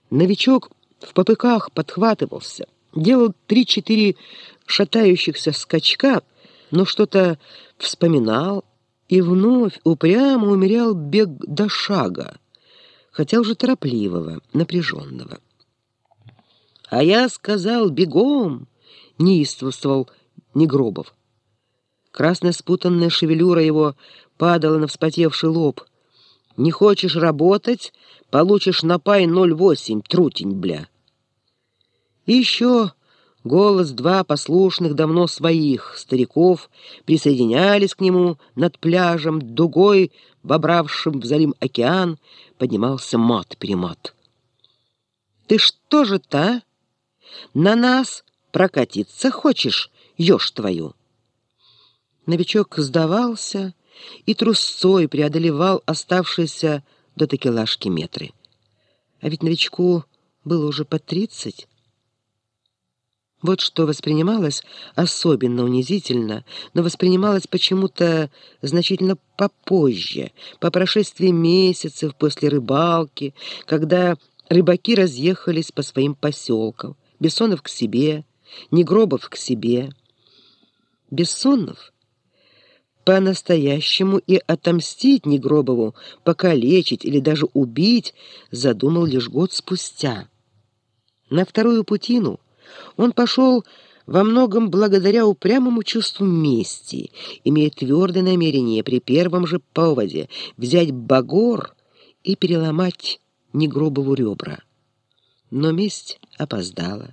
Новичок в попыках подхватывался, делал 3-4 шатающихся скачка, но что-то вспоминал и вновь упрямо умерял бег до шага, хотя уже торопливого, напряженного. «А я сказал, бегом!» — неистовствовал Негробов. Красная спутанная шевелюра его падала на вспотевший лоб. «Не хочешь работать? Получишь на пай 0,8, трутень, бля!» И еще голос-два послушных давно своих стариков присоединялись к нему над пляжем, дугой, вобравшим в залим океан, поднимался мат-перемат. «Ты что же-то, а? На нас прокатиться хочешь, ешь твою?» Новичок сдавался и трусцой преодолевал оставшиеся до такелажки метры. А ведь новичку было уже под 30. Вот что воспринималось особенно унизительно, но воспринималось почему-то значительно попозже, по прошествии месяцев после рыбалки, когда рыбаки разъехались по своим поселкам, Бессонов к себе, Негробов к себе. Бессонов по-настоящему и отомстить Негробову, покалечить или даже убить задумал лишь год спустя. На вторую путину он пошел во многом благодаря упрямому чувству мести, имея твердое намерение при первом же поводе взять багор и переломать Негробову ребра. Но месть опоздала.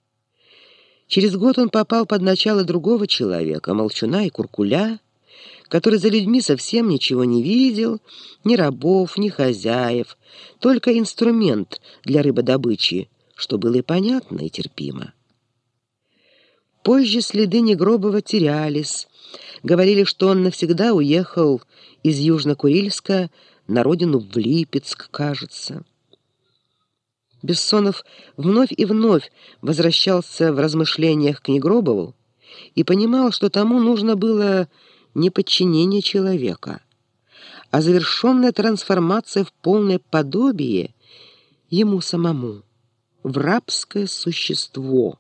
Через год он попал под начало другого человека, молчуна и куркуля, который за людьми совсем ничего не видел, ни рабов, ни хозяев, только инструмент для рыбодобычи, что было и понятно, и терпимо. Позже следы Негробова терялись. Говорили, что он навсегда уехал из Южно-Курильска на родину в Липецк, кажется. Бессонов вновь и вновь возвращался в размышлениях к Негробову и понимал, что тому нужно было не подчинение человека, а завершенная трансформация в полное подобие ему самому, в рабское существо.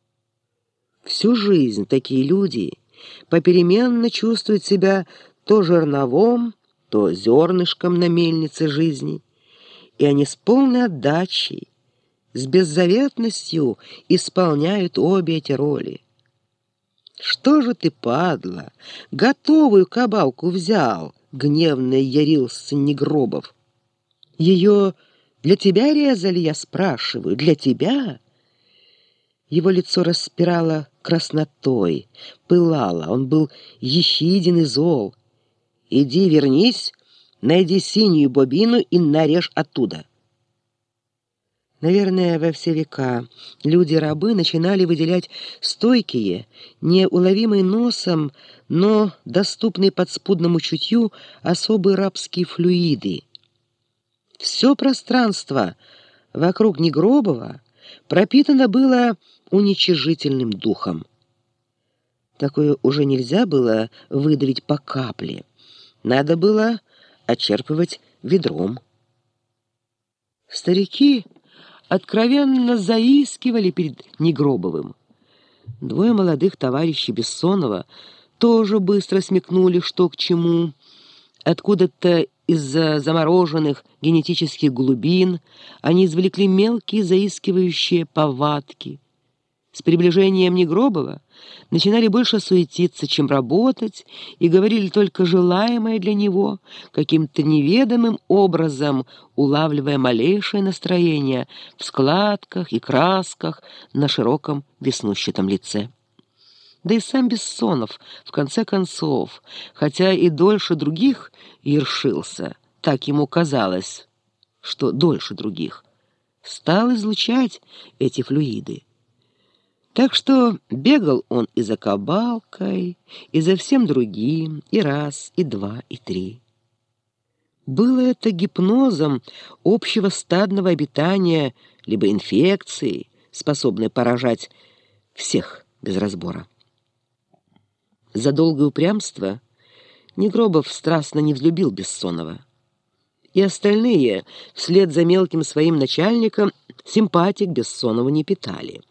Всю жизнь такие люди попеременно чувствуют себя то жерновом, то зернышком на мельнице жизни, и они с полной отдачей, с беззаветностью исполняют обе эти роли. «Что же ты, падла, готовую кабалку взял?» — гневно ярился Негробов. «Ее для тебя резали, я спрашиваю, для тебя?» Его лицо распирало краснотой, пылало, он был ехиден и зол. «Иди, вернись, найди синюю бобину и нарежь оттуда». Наверное, во все века люди-рабы начинали выделять стойкие, неуловимые носом, но доступные подспудному чутью особые рабские флюиды. Все пространство вокруг Негробова пропитано было уничижительным духом. Такое уже нельзя было выдавить по капле. Надо было отчерпывать ведром. Старики откровенно заискивали перед Негробовым. Двое молодых товарищей Бессонова тоже быстро смекнули, что к чему. Откуда-то из-за замороженных генетических глубин они извлекли мелкие заискивающие повадки. С приближением Негробова начинали больше суетиться, чем работать, и говорили только желаемое для него, каким-то неведомым образом улавливая малейшее настроение в складках и красках на широком веснущатом лице. Да и сам Бессонов, в конце концов, хотя и дольше других ершился, так ему казалось, что дольше других, стал излучать эти флюиды. Так что бегал он и за кабалкой, и за всем другим, и раз, и два, и три. Было это гипнозом общего стадного обитания, либо инфекцией, способной поражать всех без разбора. За долгое упрямство Негробов страстно не взлюбил Бессонова. И остальные, вслед за мелким своим начальником, Симпатик Бессонова не питали.